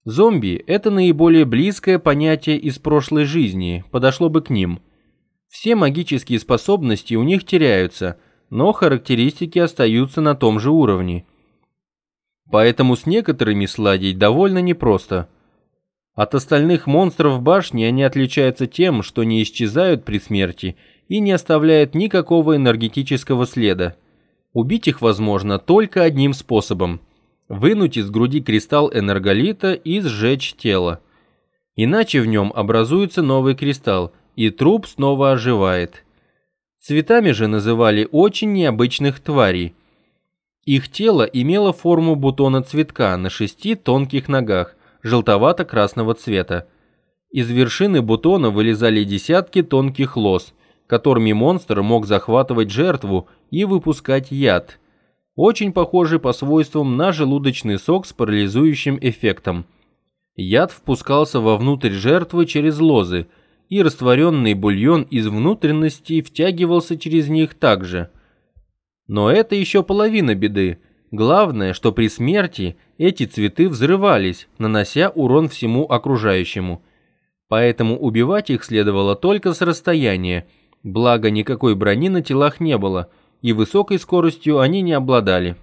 Зомби – это наиболее близкое понятие из прошлой жизни, подошло бы к ним. Все магические способности у них теряются, но характеристики остаются на том же уровне. Поэтому с некоторыми сладить довольно непросто. От остальных монстров башни они отличаются тем, что не исчезают при смерти и не оставляют никакого энергетического следа. Убить их возможно только одним способом – вынуть из груди кристалл энерголита и сжечь тело. Иначе в нем образуется новый кристалл, и труп снова оживает. Цветами же называли очень необычных тварей. Их тело имело форму бутона цветка на 6 тонких ногах, желтовато-красного цвета. Из вершины бутона вылезали десятки тонких лоз, которыми монстр мог захватывать жертву и выпускать яд, очень похожий по свойствам на желудочный сок с парализующим эффектом. Яд впускался вовнутрь жертвы через лозы, и растворенный бульон из внутренностей втягивался через них также. Но это еще половина беды. Главное, что при смерти эти цветы взрывались, нанося урон всему окружающему. Поэтому убивать их следовало только с расстояния, благо никакой брони на телах не было, и высокой скоростью они не обладали.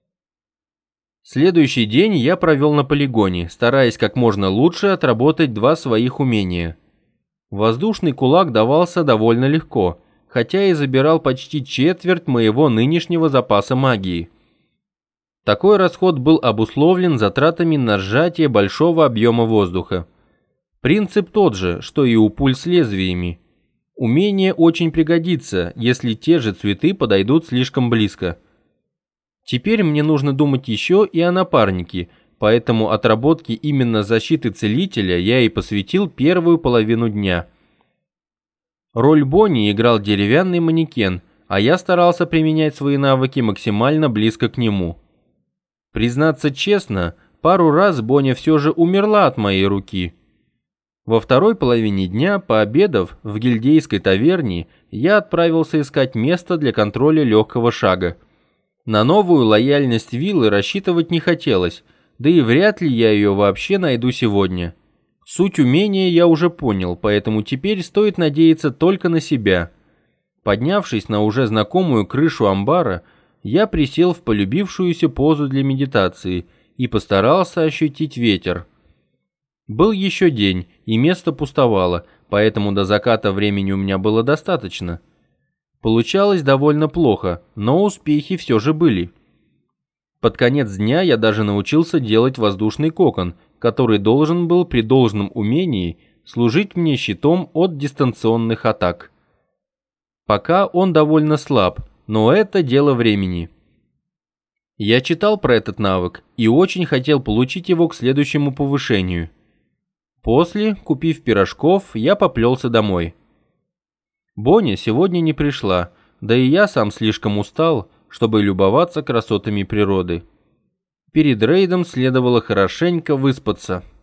Следующий день я провел на полигоне, стараясь как можно лучше отработать 2 своих умения. Воздушный кулак давался довольно легко, хотя и забирал почти четверть моего нынешнего запаса магии. Такой расход был обусловлен затратами на сжатие большого объема воздуха. Принцип тот же, что и у пуль с лезвиями. Умение очень пригодится, если те же цветы подойдут слишком близко. Теперь мне нужно думать еще и о напарнике, поэтому отработке именно защиты целителя я и посвятил первую половину дня. Роль Бонни играл деревянный манекен, а я старался применять свои навыки максимально близко к нему. Признаться честно, пару раз Боня все же умерла от моей руки. Во второй половине дня, пообедав в гильдейской таверне, я отправился искать место для контроля легкого шага. На новую лояльность виллы рассчитывать не хотелось, да и вряд ли я ее вообще найду сегодня. Суть умения я уже понял, поэтому теперь стоит надеяться только на себя. Поднявшись на уже знакомую крышу амбара, я присел в полюбившуюся позу для медитации и постарался ощутить ветер. Был еще день, и место пустовало, поэтому до заката времени у меня было достаточно. Получалось довольно плохо, но успехи все же были. Под конец дня я даже научился делать воздушный кокон, который должен был при должном умении служить мне щитом от дистанционных атак. Пока он довольно слаб, но это дело времени. Я читал про этот навык и очень хотел получить его к следующему повышению. После, купив пирожков, я поплелся домой. Боня сегодня не пришла, да и я сам слишком устал, чтобы любоваться красотами природы. Перед рейдом следовало хорошенько выспаться.